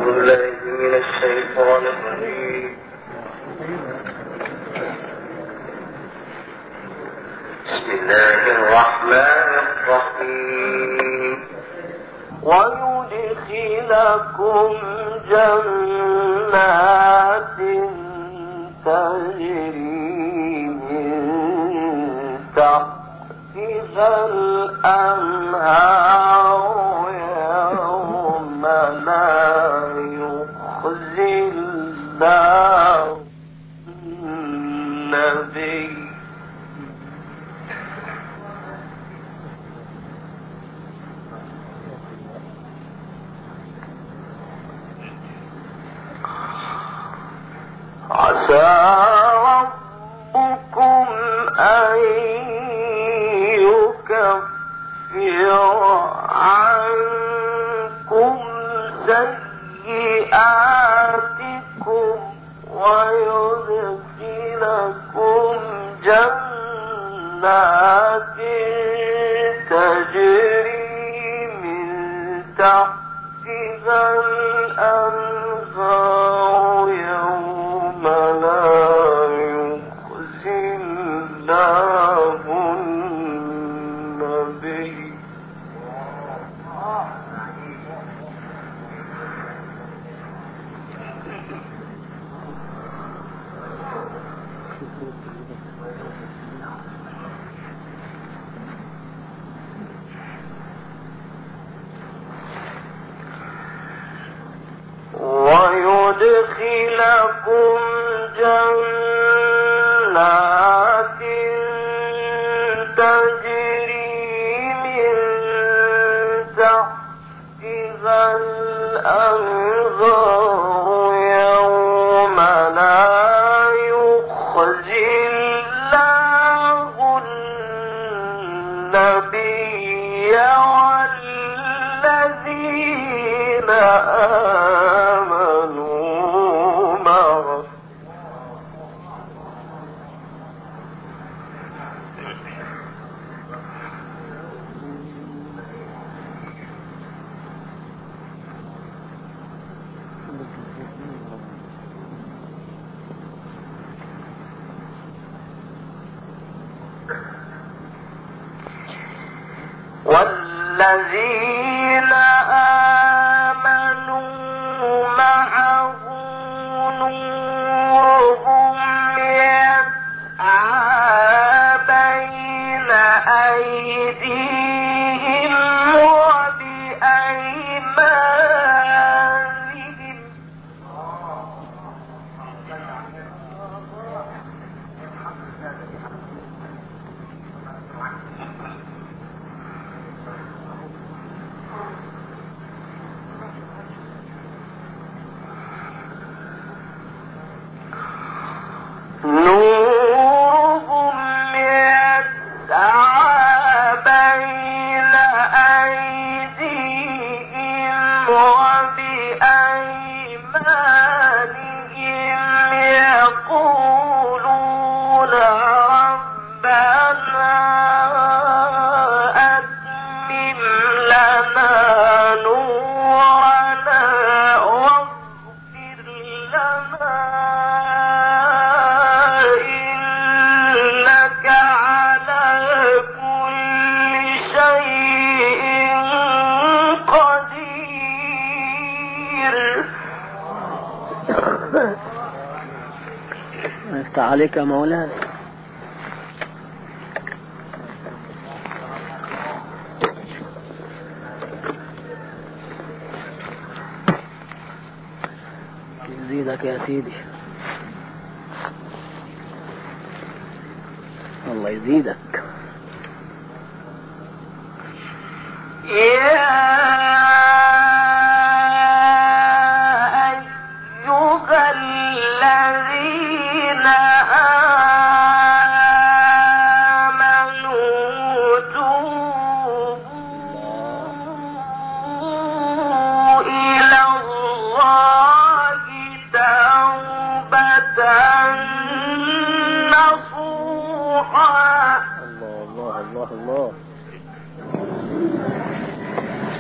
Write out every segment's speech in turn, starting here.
ويدخلكم جنات تجري من تحتها الأنهار يوم لا يخزي الله النبي عسى ربكم أن يكفر عنكم سيئاتكم ويدخلكم جنات تجري من تحتها الأنهار يوم لا يخزي الله النبي ويدخلكم جنات تجري من تحتها الأنهار يوم لا يخزي الله النبي والذين آمنوا معه والذين آمنوا معه نورهم يسعى بين أيديهم وبأيمانهم نورهم يسعى بين أيديهم وبأيمانهم يقولون ربنا أتمم لنا نورنا واغفر لنا إنك على كل شيء قدير. افتح عليك يا مولانا. يزيدك يا سيدي، الله يزيدك. يا أيها الذين آمنوا توبوا إلى الله توبة نصوحا. الله الله الله الله.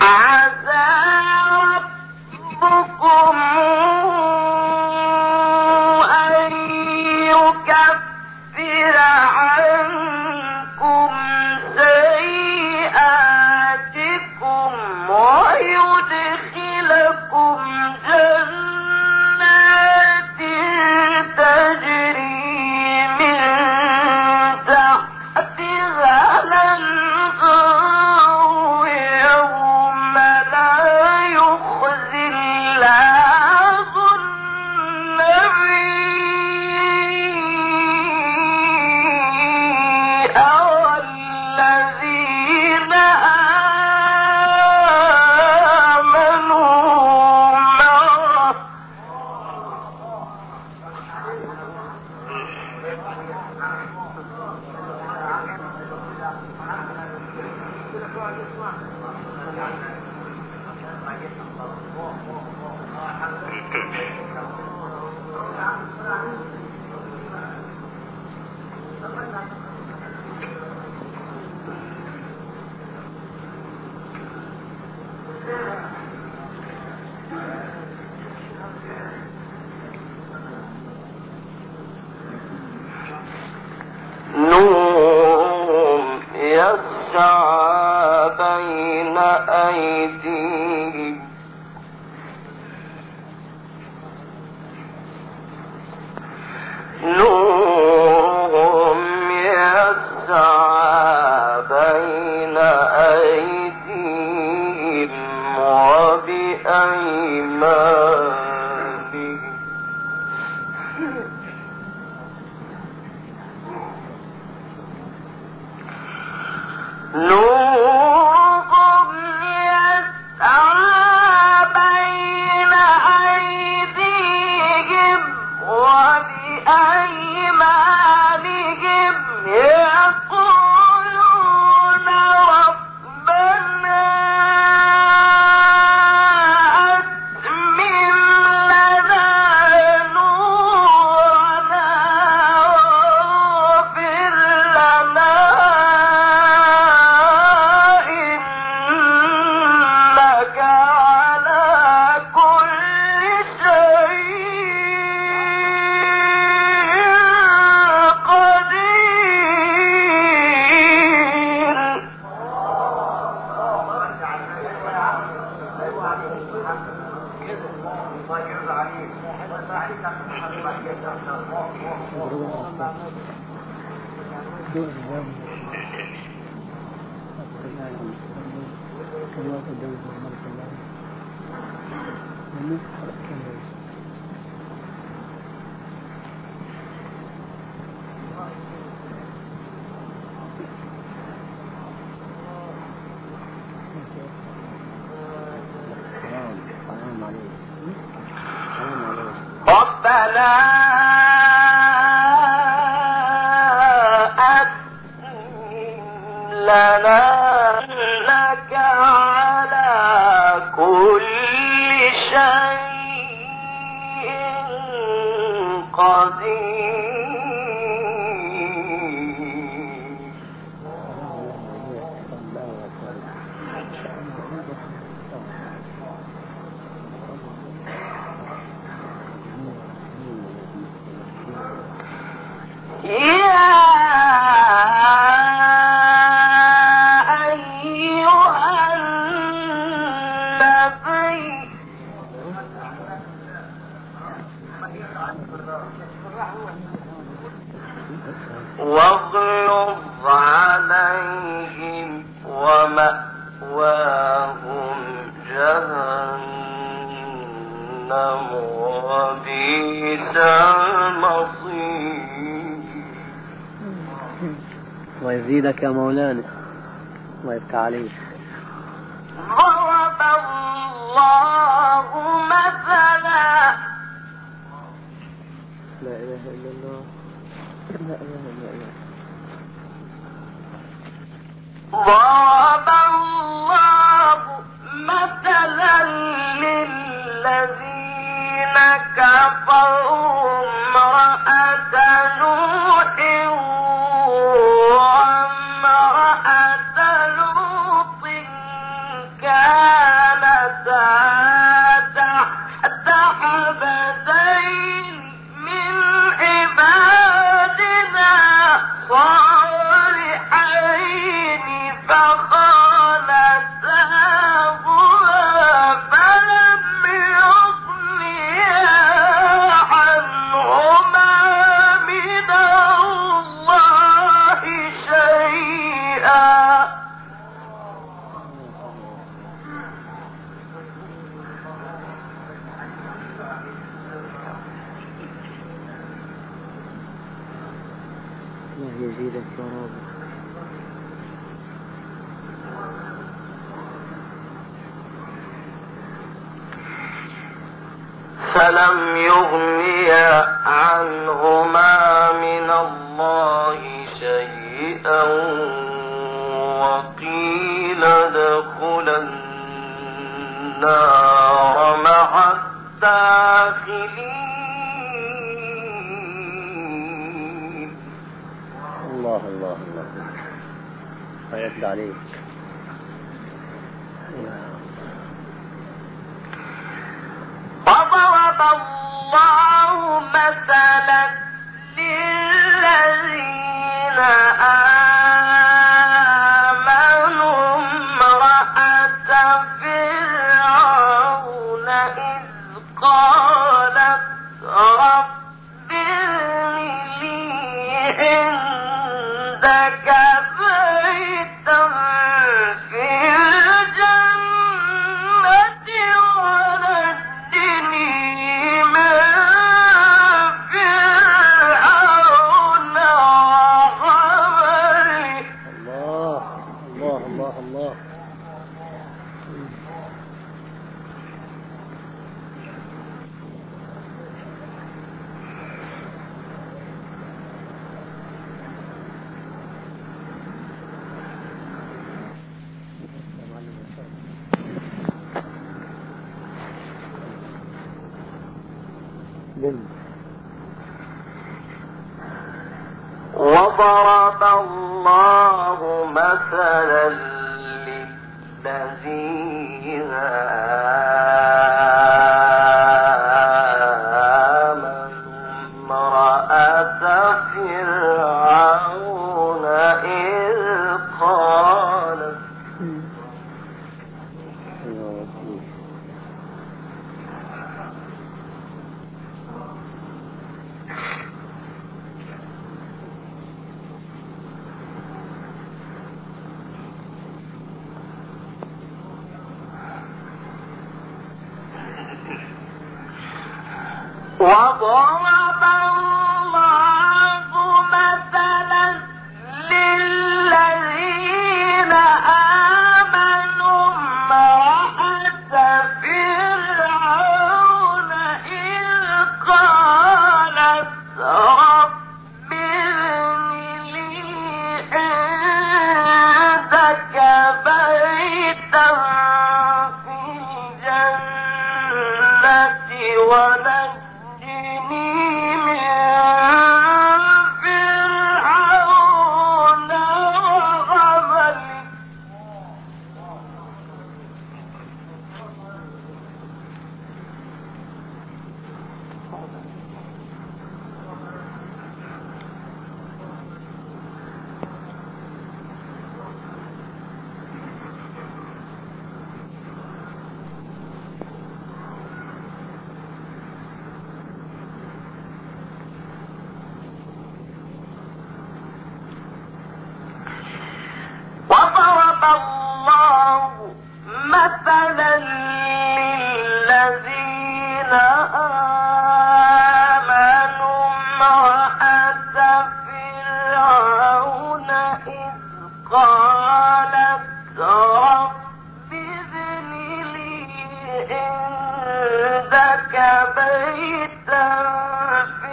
بين أيديهم نورهم يسعى بين أيديهم وبأيمانهم نورهم يسعى بين أيديهم وبأيمانهم يقولون ربنا أتمم لنا نورنا واغفر لنا إنك على كل شيء ربنا أتمم لنا إنك على كل شيء قدير يا أيها النبي واغلظ عليهم ومأواهم جهنم وبئس المصير. ويزيدك يا مولانا ويبقى عليك. ضرب الله مثلا لا إله إلا الله لا إله إلا الله. ضرب الله مثلا للذين كفروا امرأة نوح وامرأة لوط كانتا تحت عبدين من عبادنا صالحين فخانتاهما فلم يغنيا عنهما من الله شيئا. يزيدك يا رب. فلم يغنيا عنهما من الله شيئا وقيل ادخلا النار مع الداخلين. الله الله الله فيرد عليك. وضرب الله مثلا للذين آمنوا امرأة فرعون إذ قالت رب ابن لي عندك بيتا في الجنة ونجني من فرعون وعمله. الله الله الله الله. وضرب الله مثلا للذين آمنوا امرأة فرعون إذ قالت وضرب الله مثلا للذين آمنوا امرأة فرعون إذ قالت رب ابن لي عندك بيتا في الجنة ونجني من فرعون وعمله. وضرب الله مثلا للذين آمنوا امرأة فرعون إذ قالت رب ابن لي عندك بيتا في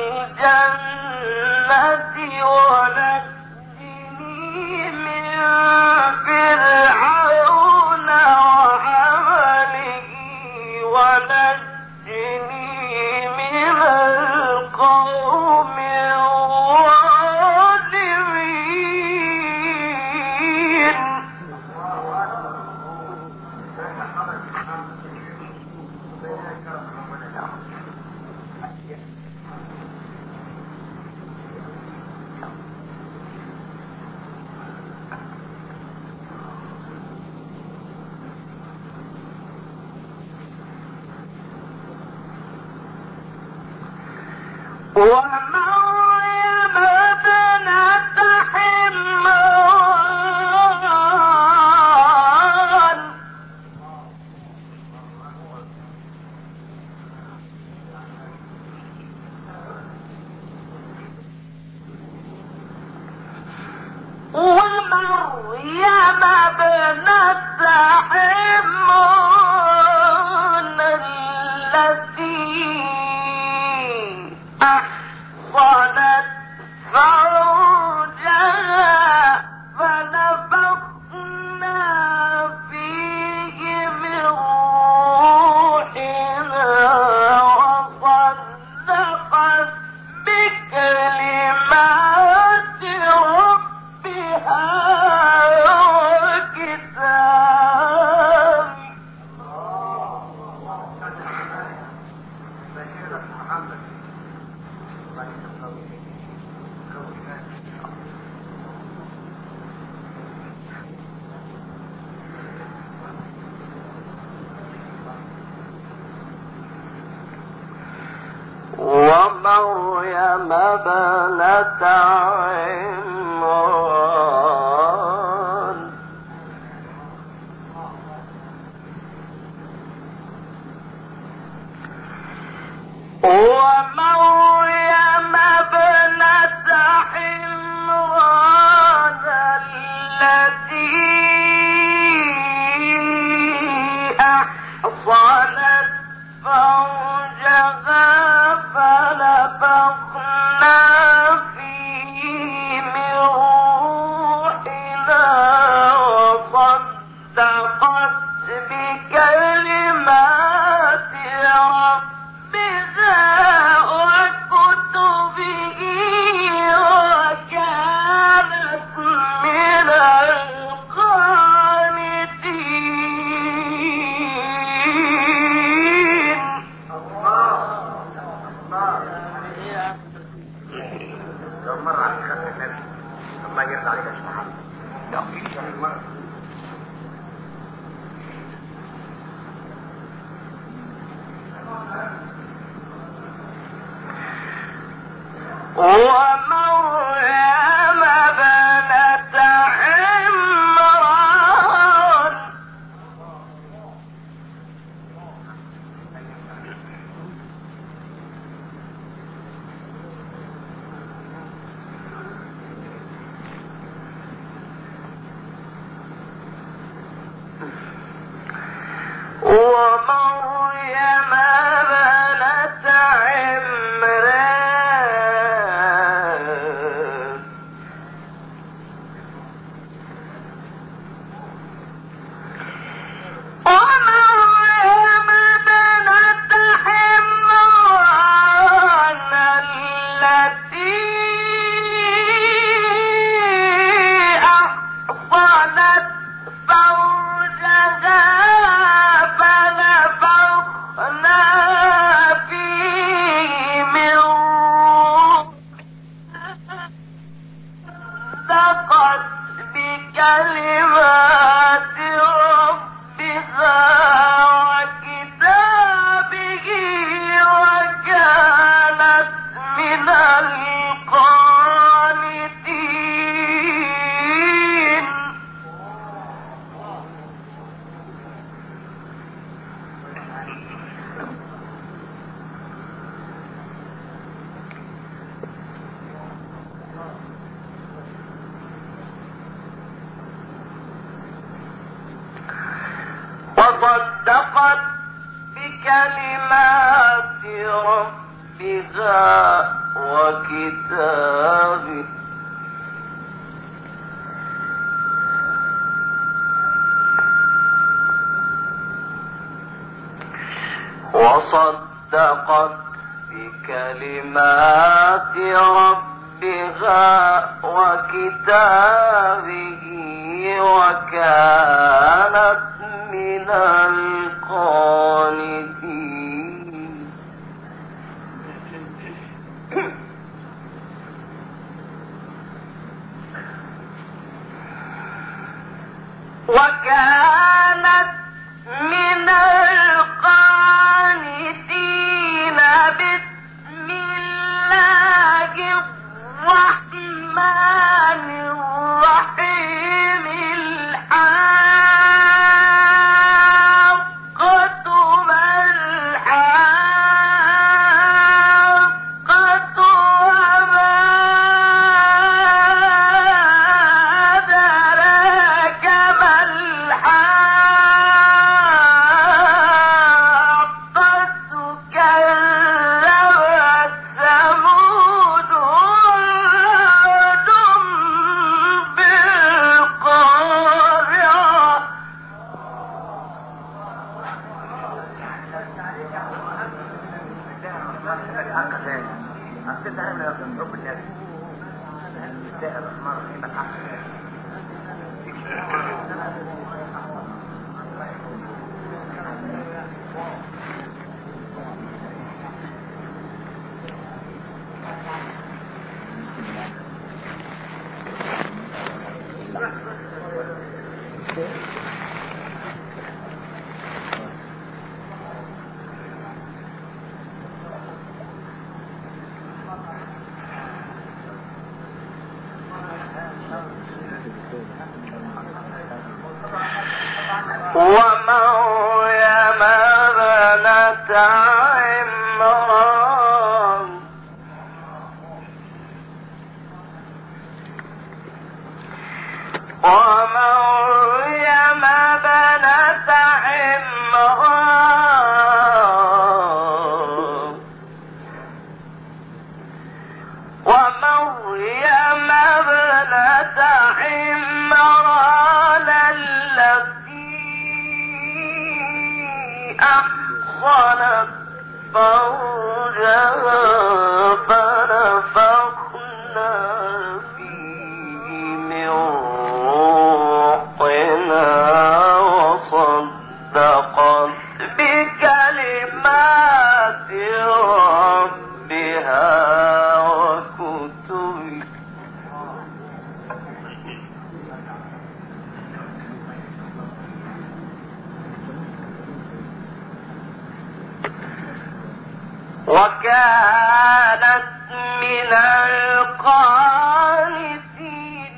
الجنة ونجني من فرعون وعمله ونجني من القوم الظالمين. ومريم ابنة عمران التي أحصنت فرجها فنفخنا فيه من روحنا وصدقت بكلمات ربها وكتابه. ومريم ابنة عمران ومريم ابنة عمران التي أحصنت فرجها فنفخنا فيه من روحنا وصدقت بكلمات ربها وكتبه وكانت من القانتين. لو مر عليك خدت النبي الله يرضى عليك يا شيخ محمد. ومريم ابنة عمران ومريم ابنة عمران ومريم ابنة عمران التي أحصنت فرجها فنفخنا فيه من روحنا صدقت بكلمات ربها وكتابه وكانت من القانتين. وصدقت بكلمات ربها وكتابه وصدقت بكلمات ربها وكتابه وكانت من القانتين. وكانت من القانتين. بسم الله الحق ثاني أنت تعمل حب الناس تستاهل مرة يبقى الحق ومريم ابنة عمران ومريم ابنة عمران ومريم ابنة عمران التي أحصنت فرجها فنفخنا فيه من روحنا وصدقت بكلمات ربها وكتبه وكانت من القانتين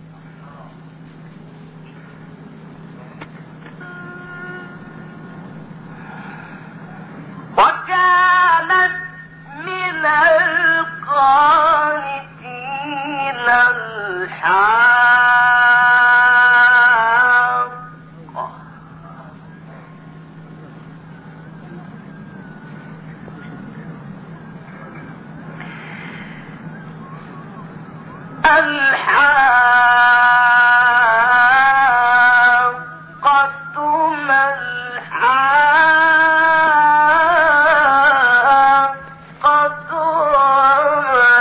وكانت من القانتين الحاقة ما الحاقة وما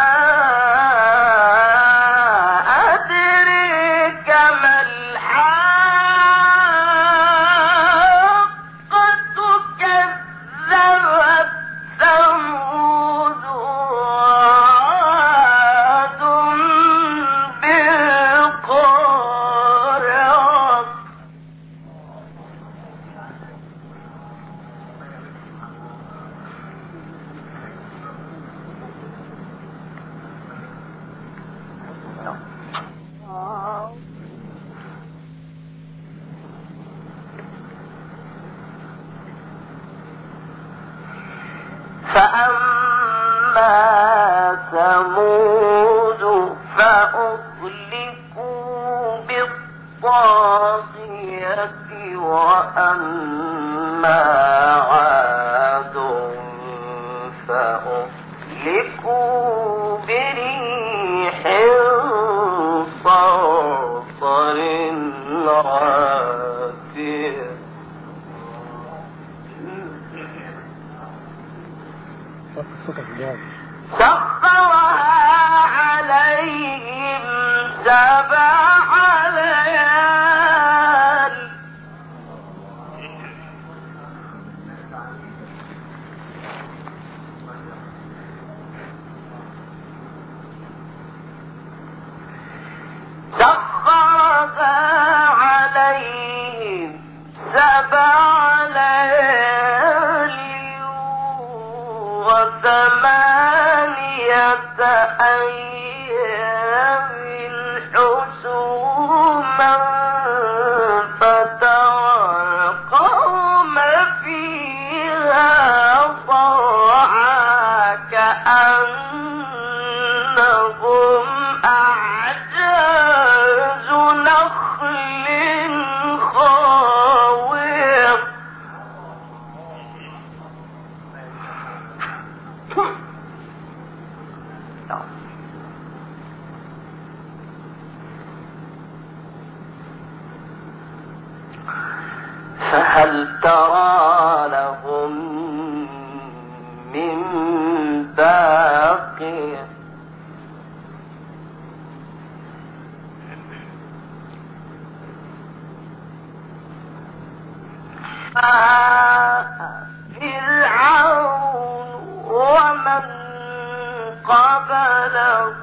أدريك ما الحاقة كذبت ثمود وعاد بالقارعة فأما ثمود فأهلكوا بالطاغية وأما عاد فأهلكوا بريح صرصر عاتية سخرها عليهم 7 ليال سخرها عليهم 7 ليال و8 أيام حسوما فترى القوم فيها صرعى كأنهم أعجاز نخل خاوية فهل ترى لهم من باقية فانقلبوا إلى أهلهم ينظرون ثم أتبعهم سببا ثم أتبعهم سببا حتى إذا بلغ معه السعي وهو يحسبه أنجز نخل خاوية فهل ترى لهم من باقية فرعون ومن قبله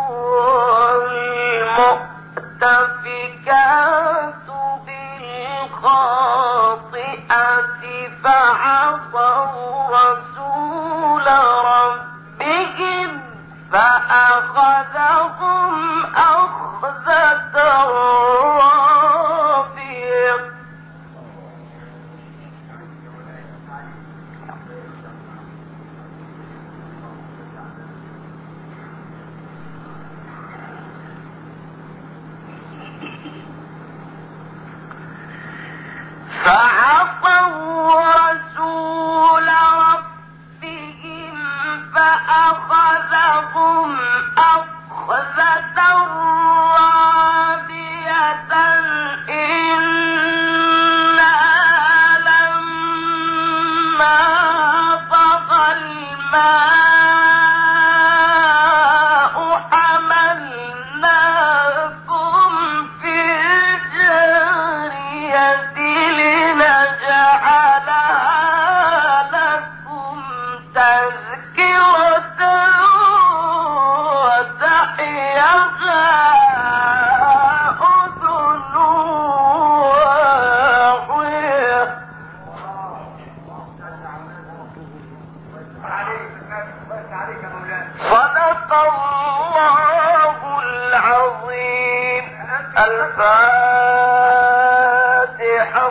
المؤتفكات بالخاطئة فعصوا رسول ربهم فأخذهم أخذة رابية فعصوا رسول ربهم فأخذهم أخذة رابية إنا لما طغى الماء حملناكم في الجارية لنجعلها لكم تذكرة وتعيها أذن واعية. صدق الله العظيم. الفاتحة.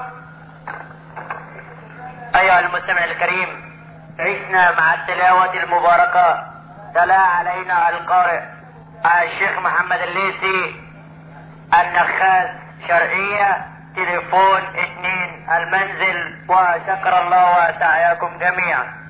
أيها المستمع الكريم، عشنا مع التلاوة المباركة. تلا علينا القارئ الشيخ محمد الليثي، النخاس شرقية، تليفون 2 المنزل، وشكر الله سعيكم جميعا.